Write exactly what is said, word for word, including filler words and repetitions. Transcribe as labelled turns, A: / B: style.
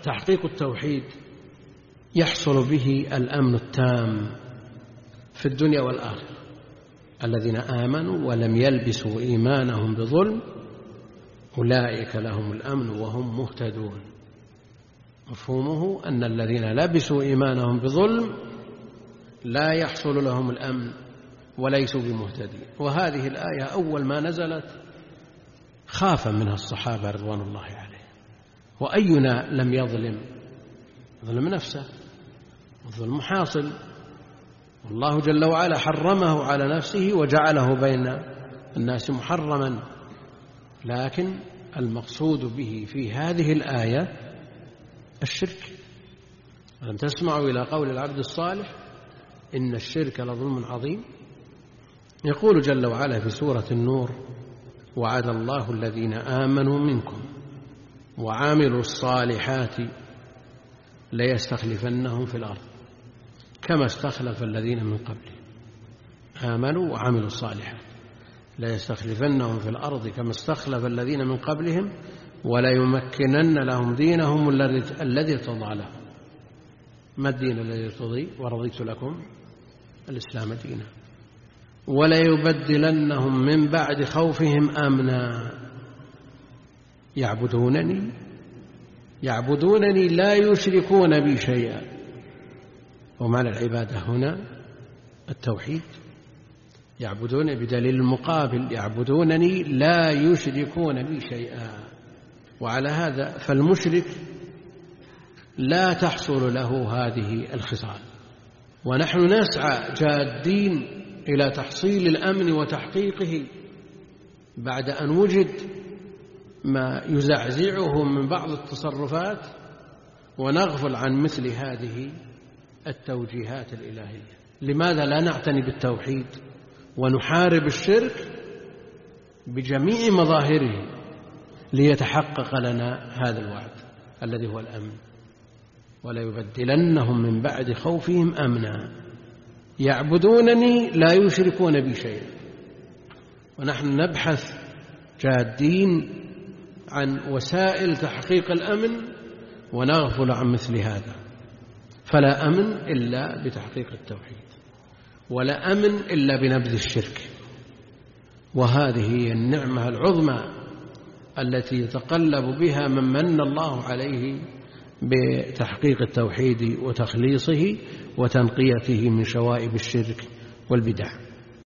A: تحقيق التوحيد يحصل به الأمن التام في الدنيا والآخرة. الذين آمنوا ولم يلبسوا إيمانهم بظلم أولئك لهم الأمن وهم مهتدون. مفهومه أن الذين لبسوا إيمانهم بظلم لا يحصل لهم الأمن وليسوا بمهتدين. وهذه الآية أول ما نزلت خاف منها الصحابة رضوان الله عليهم. وأينا لم يظلم ظلم نفسه، والظلم حاصل، والله جل وعلا حرمه على نفسه وجعله بين الناس محرما. لكن المقصود به في هذه الآية الشرك. ألم تسمعوا إلى قول العبد الصالح إن الشرك لظلم عظيم؟ يقول جل وعلا في سورة النور وعد الله الذين آمنوا منكم وعاملوا الصالحات ليستخلفنهم في الأرض كما استخلف الذين من قبلهم. آمنوا وعملوا الصالحات ليستخلفنهم في الأرض كما استخلف الذين من قبلهم وليمكنن لهم دينهم الذي ارتضى لهم. ما الدين الذي ارتضي؟ ورضيت لكم الإسلام دينا. وليبدلنهم من بعد خوفهم أمنا يعبدونني يعبدونني لا يشركون بي شيئا. ومعنى العبادة هنا التوحيد. يعبدون بدليل المقابل يعبدونني لا يشركون بي شيئا. وعلى هذا فالمشرك لا تحصل له هذه الخصال. ونحن نسعى جادين إلى تحصيل الأمن وتحقيقه بعد أن وجد ما يزعزعه من بعض التصرفات، ونغفل عن مثل هذه التوجيهات الإلهية. لماذا لا نعتني بالتوحيد ونحارب الشرك بجميع مظاهره ليتحقق لنا هذا الوعد الذي هو الأمن؟ وليبدلنهم من بعد خوفهم أمنا يعبدونني لا يشركون بي شيئا. ونحن نبحث جادين عن وسائل تحقيق الأمن ونغفل عن مثل هذا. فلا أمن إلا بتحقيق التوحيد، ولا أمن إلا بنبذ الشرك. وهذه هي النعمة العظمى التي يتقلب بها من من الله عليه بتحقيق التوحيد وتخليصه وتنقيته من شوائب الشرك والبدع.